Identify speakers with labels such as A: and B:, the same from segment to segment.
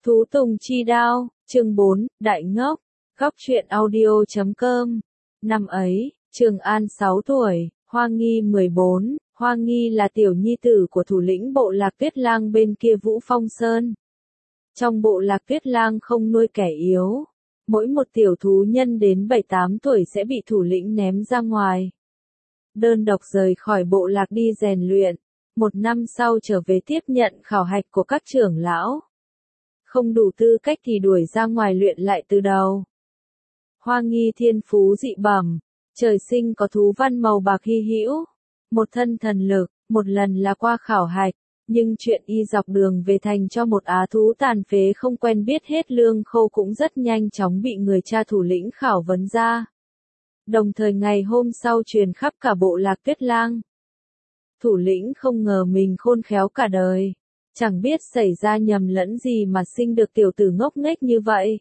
A: Thú Tùng Chi Đao, chương 4, Đại Ngốc, Góc truyện audio.com. Năm ấy, Trường An 6 tuổi, Hoa Nghi 14, Hoa Nghi là tiểu nhi tử của thủ lĩnh bộ lạc Tuyết Lang bên kia Vũ Phong Sơn. Trong bộ lạc Tuyết Lang không nuôi kẻ yếu, mỗi một tiểu thú nhân đến 7-8 tuổi sẽ bị thủ lĩnh ném ra ngoài. Đơn độc rời khỏi bộ lạc đi rèn luyện, 1 năm sau trở về tiếp nhận khảo hạch của các trưởng lão. Không đủ tư cách thì đuổi ra ngoài luyện lại từ đầu. Hoa Nghi thiên phú dị bẩm, trời sinh có thú văn màu bạc hy hữu, một thân thần lực, một lần là qua khảo hạch, nhưng chuyện y dọc đường về thành cho một á thú tàn phế không quen biết hết lương khô cũng rất nhanh chóng bị người cha thủ lĩnh khảo vấn ra. Đồng thời ngày hôm sau truyền khắp cả bộ lạc Tuyết Lang. Thủ lĩnh không ngờ mình khôn khéo cả đời, chẳng biết xảy ra nhầm lẫn gì mà sinh được tiểu tử ngốc nghếch như vậy.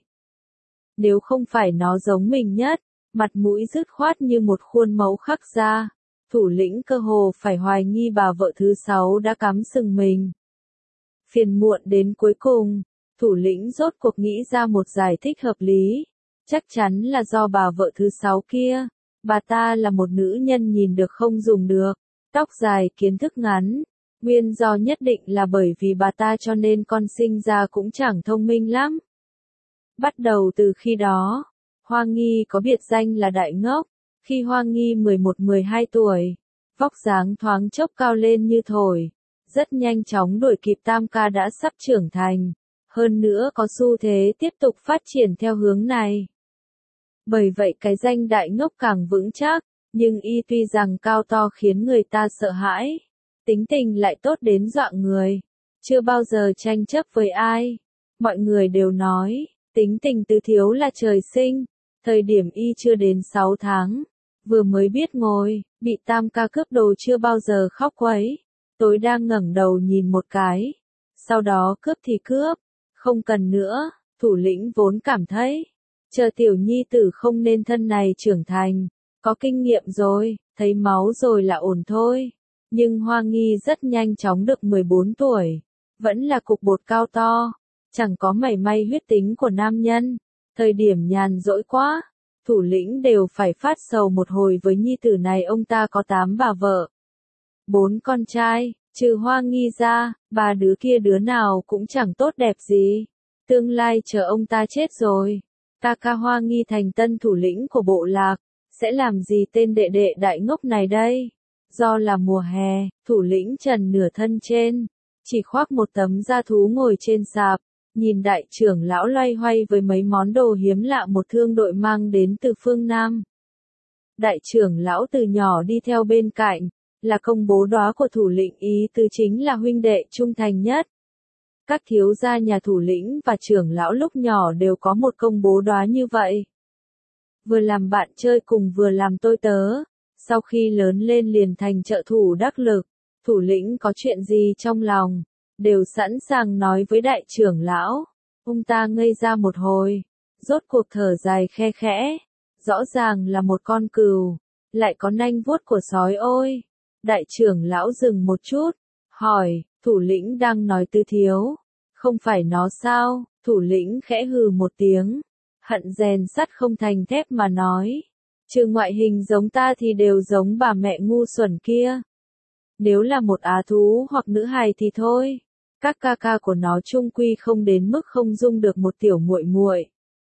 A: Nếu không phải nó giống mình nhất, mặt mũi dứt khoát như một khuôn mẫu khắc ra, thủ lĩnh cơ hồ phải hoài nghi bà vợ thứ 6 đã cắm sừng mình. Phiền muộn đến cuối cùng, thủ lĩnh rốt cuộc nghĩ ra một giải thích hợp lý, chắc chắn là do bà vợ thứ 6 kia, bà ta là một nữ nhân nhìn được không dùng được, tóc dài kiến thức ngắn. Nguyên do nhất định là bởi vì bà ta cho nên con sinh ra cũng chẳng thông minh lắm. Bắt đầu từ khi đó, Hoa Nghi có biệt danh là Đại Ngốc. Khi Hoa Nghi 11-12 tuổi, vóc dáng thoáng chốc cao lên như thổi, rất nhanh chóng đuổi kịp Tam Ca đã sắp trưởng thành, hơn nữa có xu thế tiếp tục phát triển theo hướng này. Bởi vậy cái danh Đại Ngốc càng vững chắc, nhưng y tuy rằng cao to khiến người ta sợ hãi, tính tình lại tốt đến dọa người, chưa bao giờ tranh chấp với ai. Mọi người đều nói, tính tình Tứ Thiếu là trời sinh, thời điểm y chưa đến 6 tháng, vừa mới biết ngồi, bị Tam Ca cướp đồ chưa bao giờ khóc quấy, tối đang ngẩng đầu nhìn một cái, sau đó cướp thì cướp, không cần nữa, thủ lĩnh vốn cảm thấy, chờ tiểu nhi tử không nên thân này trưởng thành, có kinh nghiệm rồi, thấy máu rồi là ổn thôi. Nhưng Hoa Nghi rất nhanh chóng được 14 tuổi, vẫn là cục bột cao to, chẳng có mảy may huyết tính của nam nhân. Thời điểm nhàn rỗi quá, thủ lĩnh đều phải phát sầu một hồi với nhi tử này. Ông ta có 8 bà vợ, 4 con trai, trừ Hoa Nghi ra, 3 đứa kia đứa nào cũng chẳng tốt đẹp gì. Tương lai chờ ông ta chết rồi, ca Hoa Nghi thành tân thủ lĩnh của bộ lạc, sẽ làm gì tên đệ đệ Đại Ngốc này đây? Do là mùa hè, thủ lĩnh trần nửa thân trên, chỉ khoác một tấm da thú ngồi trên sạp, nhìn đại trưởng lão loay hoay với mấy món đồ hiếm lạ một thương đội mang đến từ phương Nam. Đại trưởng lão từ nhỏ đi theo bên cạnh, là công bố đóa của thủ lĩnh, ý tứ chính là huynh đệ trung thành nhất. Các thiếu gia nhà thủ lĩnh và trưởng lão lúc nhỏ đều có một công bố đóa như vậy. Vừa làm bạn chơi cùng vừa làm tôi tớ. Sau khi lớn lên liền thành trợ thủ đắc lực, thủ lĩnh có chuyện gì trong lòng, đều sẵn sàng nói với đại trưởng lão. Ông ta ngây ra một hồi, rốt cuộc thở dài khe khẽ, rõ ràng là một con cừu, lại có nanh vuốt của sói ôi. Đại trưởng lão dừng một chút, hỏi, thủ lĩnh đang nói Tứ Thiếu, không phải nó sao? Thủ lĩnh khẽ hừ một tiếng, hận rèn sắt không thành thép mà nói. Trừ ngoại hình giống ta thì đều giống bà mẹ ngu xuẩn kia. Nếu là một á thú hoặc nữ hài thì thôi, các ca của nó chung quy không đến mức không dung được một tiểu muội muội.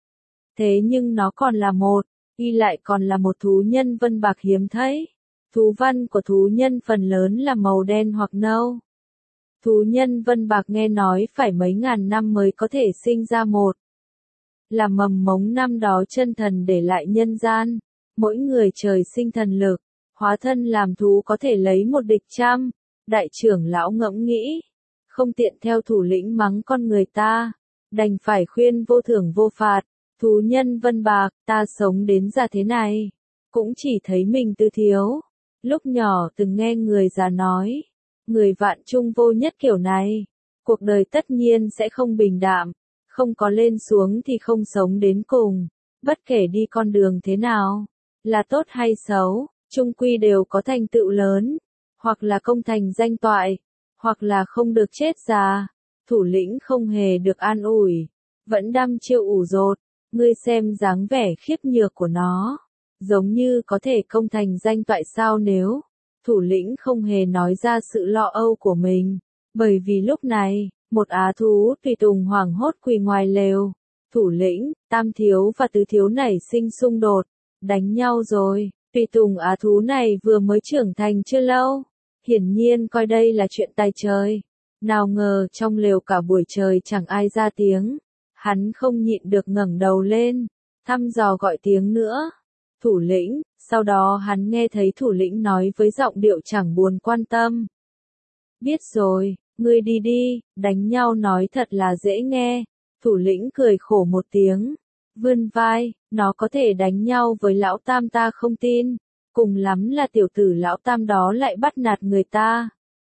A: Thế nhưng nó còn là một, y lại còn là một thú nhân vân bạc hiếm thấy. Thú văn của thú nhân phần lớn là màu đen hoặc nâu. Thú nhân vân bạc nghe nói phải mấy ngàn năm mới có thể sinh ra một. Là mầm mống năm đó chân thần để lại nhân gian. Mỗi người trời sinh thần lực, hóa thân làm thú có thể lấy một địch trăm. Đại trưởng lão ngẫm nghĩ, không tiện theo thủ lĩnh mắng con người ta, đành phải khuyên vô thưởng vô phạt. Thú nhân vân bạc, ta sống đến già thế này, cũng chỉ thấy mình Tứ Thiếu. Lúc nhỏ từng nghe người già nói, người vạn chung vô nhất kiểu này, cuộc đời tất nhiên sẽ không bình đạm, không có lên xuống thì không sống đến cùng, bất kể đi con đường thế nào. Là tốt hay xấu, chung quy đều có thành tựu lớn, hoặc là công thành danh toại, hoặc là không được chết già. Thủ lĩnh không hề được an ủi, vẫn đăm chiêu ủ rột, ngươi xem dáng vẻ khiếp nhược của nó, giống như có thể công thành danh toại sao nếu. Thủ lĩnh không hề nói ra sự lo âu của mình, bởi vì lúc này, một á thú tùy tùng hoảng hốt quỳ ngoài lều. Thủ lĩnh, tam thiếu và tứ thiếu nảy sinh xung đột, đánh nhau rồi. Tùy tùng á thú này vừa mới trưởng thành chưa lâu, hiển nhiên coi đây là chuyện tài trời. Nào ngờ trong lều cả buổi trời chẳng ai ra tiếng, hắn không nhịn được ngẩng đầu lên, thăm dò gọi tiếng nữa. Thủ lĩnh, sau đó hắn nghe thấy thủ lĩnh nói với giọng điệu chẳng buồn quan tâm. Biết rồi, ngươi đi đi, đánh nhau nói thật là dễ nghe. Thủ lĩnh cười khổ một tiếng, vươn vai, nó có thể đánh nhau với lão tam ta không tin, cùng lắm là tiểu tử lão tam đó lại bắt nạt người ta.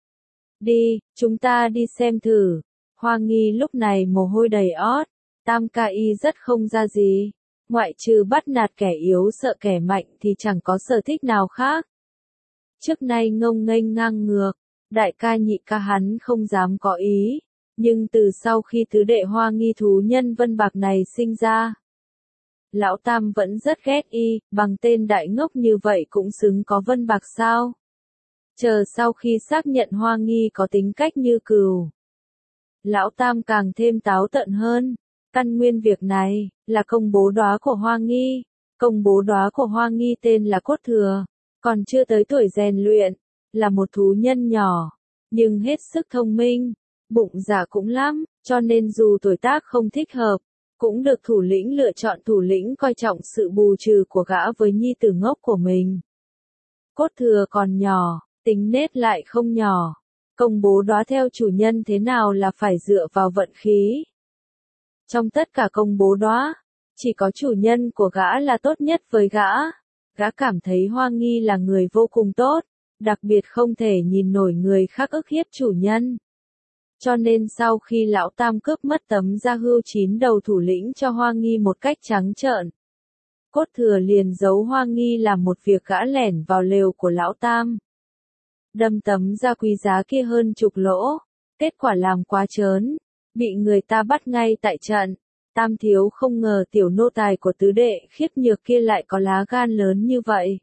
A: Đi, chúng ta đi xem thử. Hoa Nghi lúc này mồ hôi đầy ót, tam ca y rất không ra gì, ngoại trừ bắt nạt kẻ yếu sợ kẻ mạnh thì chẳng có sở thích nào khác. Trước nay ngông nghênh ngang ngược, đại ca nhị ca hắn không dám có ý. Nhưng từ sau khi tứ đệ Hoa Nghi thú nhân Vân Bạc này sinh ra, lão tam vẫn rất ghét y, bằng tên đại ngốc như vậy cũng xứng có Vân Bạc sao? Chờ sau khi xác nhận Hoa Nghi có tính cách như cừu, lão tam càng thêm táo tợn hơn. Căn nguyên việc này là công bố đóa của Hoa Nghi. Công bố đóa của Hoa Nghi tên là Cốt Thừa, còn chưa tới tuổi rèn luyện, là một thú nhân nhỏ, nhưng hết sức thông minh. Bụng dạ cũng lắm, cho nên dù tuổi tác không thích hợp, cũng được thủ lĩnh lựa chọn. Thủ lĩnh coi trọng sự bù trừ của gã với nhi tử ngốc của mình. Cốt Thừa còn nhỏ, tính nết lại không nhỏ. Công bố đóa theo chủ nhân thế nào là phải dựa vào vận khí. Trong tất cả công bố đóa, chỉ có chủ nhân của gã là tốt nhất với gã. Gã cảm thấy Hoa Nghi là người vô cùng tốt, đặc biệt không thể nhìn nổi người khác ức hiếp chủ nhân. Cho nên sau khi lão tam cướp mất tấm da hươu 9 đầu thủ lĩnh cho Hoa Nghi một cách trắng trợn, Cốt Thừa liền giấu Hoa Nghi làm một việc gã lẻn vào lều của lão tam. Đâm tấm da quý giá kia hơn chục lỗ, kết quả làm quá trớn, bị người ta bắt ngay tại trận. Tam thiếu không ngờ tiểu nô tài của tứ đệ khiếp nhược kia lại có lá gan lớn như vậy.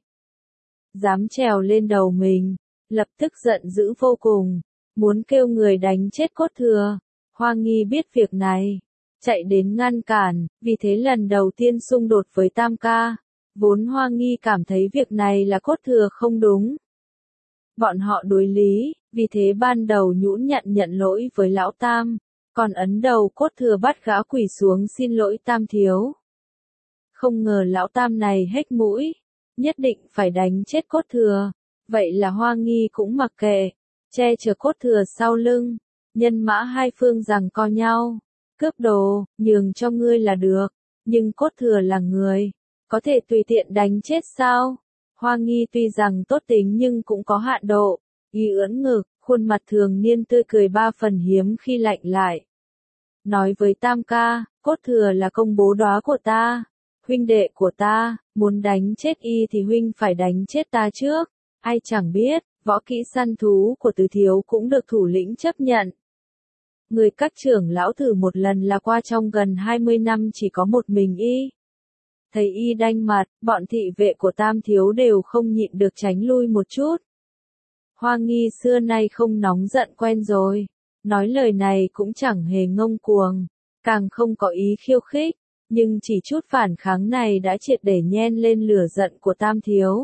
A: Dám trèo lên đầu mình, lập tức giận dữ vô cùng, muốn kêu người đánh chết Cốt Thừa. Hoa Nghi biết việc này, chạy đến ngăn cản, vì thế lần đầu tiên xung đột với tam ca. Vốn Hoa Nghi cảm thấy việc này là Cốt Thừa không đúng. Bọn họ đối lý, vì thế ban đầu nhũn nhận lỗi với lão tam, còn ấn đầu Cốt Thừa bắt gã quỳ xuống xin lỗi tam thiếu. Không ngờ lão tam này hếch mũi, nhất định phải đánh chết Cốt Thừa. Vậy là Hoa Nghi cũng mặc kệ, che chở Cốt Thừa sau lưng, nhân mã hai phương giằng co nhau. Cướp đồ, nhường cho ngươi là được, nhưng Cốt Thừa là người, có thể tùy tiện đánh chết sao? Hoa Nghi tuy rằng tốt tính nhưng cũng có hạn độ, y ưỡn ngực, khuôn mặt thường niên tươi cười ba phần hiếm khi lạnh lại. Nói với tam ca, Cốt Thừa là công bố đóa của ta, huynh đệ của ta, muốn đánh chết y thì huynh phải đánh chết ta trước. Ai chẳng biết, võ kỹ săn thú của tứ thiếu cũng được thủ lĩnh chấp nhận. Người các trưởng lão thử một lần là qua trong gần 20 năm chỉ có một mình y. Thấy y đanh mặt, bọn thị vệ của tam thiếu đều không nhịn được tránh lui một chút. Hoa Nghi xưa nay không nóng giận quen rồi, nói lời này cũng chẳng hề ngông cuồng, càng không có ý khiêu khích, nhưng chỉ chút phản kháng này đã triệt để nhen lên lửa giận của tam thiếu.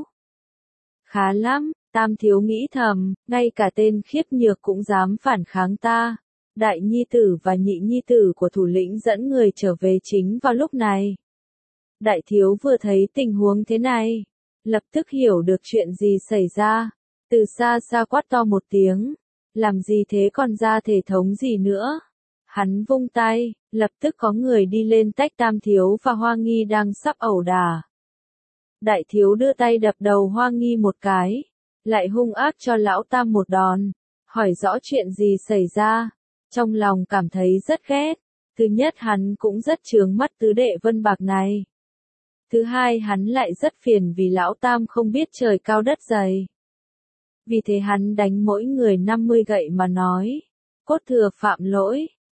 A: Khá lắm, tam thiếu nghĩ thầm, ngay cả tên khiếp nhược cũng dám phản kháng ta. Đại nhi tử và nhị nhi tử của thủ lĩnh dẫn người trở về chính vào lúc này. Đại thiếu vừa thấy tình huống thế này, lập tức hiểu được chuyện gì xảy ra, từ xa xa quát to một tiếng, làm gì thế còn ra thể thống gì nữa. Hắn vung tay, lập tức có người đi lên tách tam thiếu và Hoa Nghi đang sắp ẩu đả. Đại thiếu đưa tay đập đầu Hoa Nghi một cái, lại hung ác cho lão tam một đòn, hỏi rõ chuyện gì xảy ra, trong lòng cảm thấy rất ghét. Thứ nhất hắn cũng rất chướng mắt tứ đệ Vân Bạc này. Thứ hai hắn lại rất phiền vì lão tam không biết trời cao đất dày. Vì thế hắn đánh mỗi người 50 gậy mà nói, Cốt Thừa phạm lỗi,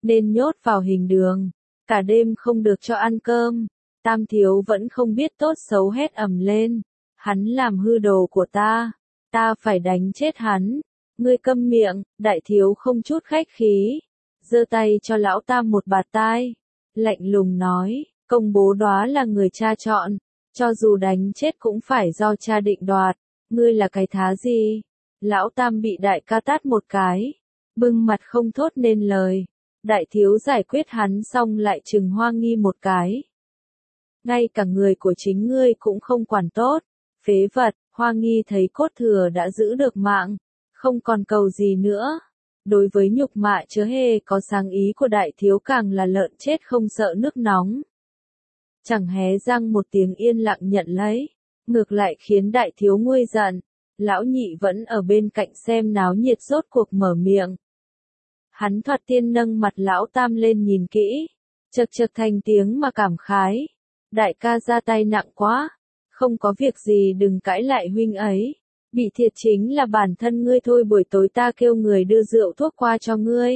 A: nên nhốt vào hình đường, cả đêm không được cho ăn cơm. Tam thiếu vẫn không biết tốt xấu hét ầm lên, hắn làm hư đồ của ta phải đánh chết hắn. Ngươi câm miệng, đại thiếu không chút khách khí, giơ tay cho lão tam một bạt tai, lạnh lùng nói, công bố đó là người cha chọn, cho dù đánh chết cũng phải do cha định đoạt, ngươi là cái thá gì? Lão tam bị đại ca tát một cái, bưng mặt không thốt nên lời. Đại thiếu giải quyết hắn xong lại trừng Hoa Nghi một cái. Ngay cả người của chính ngươi cũng không quản tốt, phế vật. Hoa Nghi thấy cốt thừa đã giữ được mạng, không còn cầu gì nữa. Đối với nhục mạ chớ hề có sáng ý của đại thiếu càng là lợn chết không sợ nước nóng. Chẳng hé răng một tiếng yên lặng nhận lấy, ngược lại khiến đại thiếu nguôi giận. Lão nhị vẫn ở bên cạnh xem náo nhiệt rốt cuộc mở miệng. Hắn thoạt tiên nâng mặt lão tam lên nhìn kỹ, chật chật thành tiếng mà cảm khái. Đại ca ra tay nặng quá, không có việc gì đừng cãi lại huynh ấy. Bị thiệt chính là bản thân ngươi thôi, buổi tối ta kêu người đưa rượu thuốc qua cho ngươi.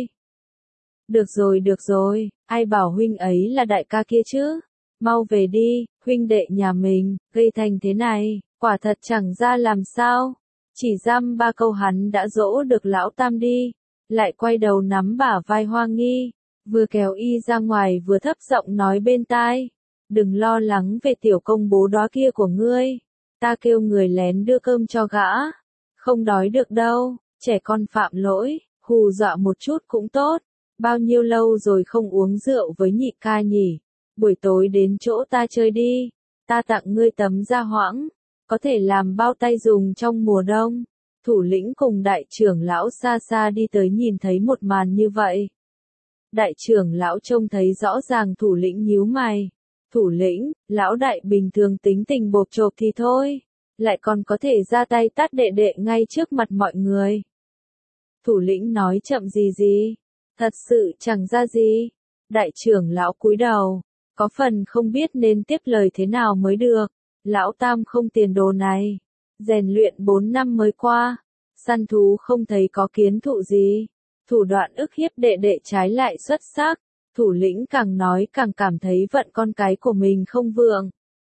A: Được rồi, ai bảo huynh ấy là đại ca kia chứ? Mau về đi, huynh đệ nhà mình, gây thành thế này, quả thật chẳng ra làm sao. Chỉ dăm ba câu hắn đã dỗ được lão tam đi, lại quay đầu nắm bả vai Hoa Nghi, vừa kéo y ra ngoài vừa thấp giọng nói bên tai. Đừng lo lắng về tiểu công bố đó kia của ngươi, ta kêu người lén đưa cơm cho gã, không đói được đâu, trẻ con phạm lỗi, hù dọa một chút cũng tốt, bao nhiêu lâu rồi không uống rượu với nhị ca nhỉ, buổi tối đến chỗ ta chơi đi, ta tặng ngươi tấm da hoãng, có thể làm bao tay dùng trong mùa đông. Thủ lĩnh cùng đại trưởng lão xa xa đi tới nhìn thấy một màn như vậy. Đại trưởng lão trông thấy rõ ràng thủ lĩnh nhíu mày. Thủ lĩnh, lão đại bình thường tính tình bộp chộp thì thôi, lại còn có thể ra tay tát đệ đệ ngay trước mặt mọi người. Thủ lĩnh nói chậm gì, thật sự chẳng ra gì. Đại trưởng lão cúi đầu, có phần không biết nên tiếp lời thế nào mới được. Lão tam không tiền đồ này, rèn luyện 4 năm mới qua, săn thú không thấy có kiến thụ gì, thủ đoạn ức hiếp đệ đệ trái lại xuất sắc. Thủ lĩnh càng nói càng cảm thấy vận con cái của mình không vượng.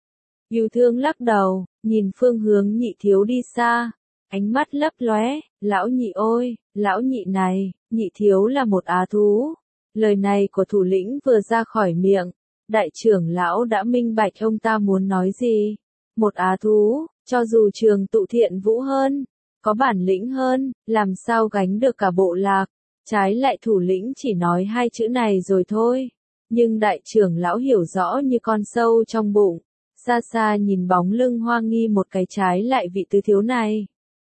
A: Yêu thương lắc đầu, nhìn phương hướng nhị thiếu đi xa, ánh mắt lấp lóe, lão nhị ôi, lão nhị này, nhị thiếu là một á thú. Lời này của thủ lĩnh vừa ra khỏi miệng, đại trưởng lão đã minh bạch ông ta muốn nói gì. Một á thú, cho dù trường tụ thiện vũ hơn, có bản lĩnh hơn, làm sao gánh được cả bộ lạc. Trái lại thủ lĩnh chỉ nói hai chữ này rồi thôi, nhưng đại trưởng lão hiểu rõ như con sâu trong bụng, xa xa nhìn bóng lưng Hoa Nghi một cái trái lại vị tứ thiếu này.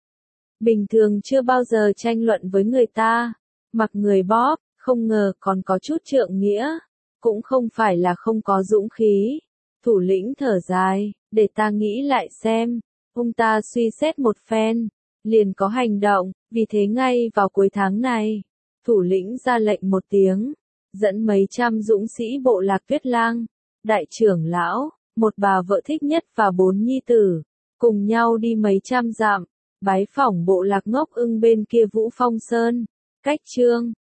A: Bình thường chưa bao giờ tranh luận với người ta, mặc người bóp, không ngờ còn có chút trượng nghĩa, cũng không phải là không có dũng khí. Thủ lĩnh thở dài, để ta nghĩ lại xem, ông ta suy xét một phen, liền có hành động, vì thế ngay vào cuối tháng này. Thủ lĩnh ra lệnh một tiếng, dẫn mấy trăm dũng sĩ bộ lạc Tuyết Lang, đại trưởng lão, một bà vợ thích nhất và 4 nhi tử, cùng nhau đi mấy trăm dặm, bái phỏng bộ lạc Ngốc Ưng bên kia Vũ Phong Sơn, cách Chương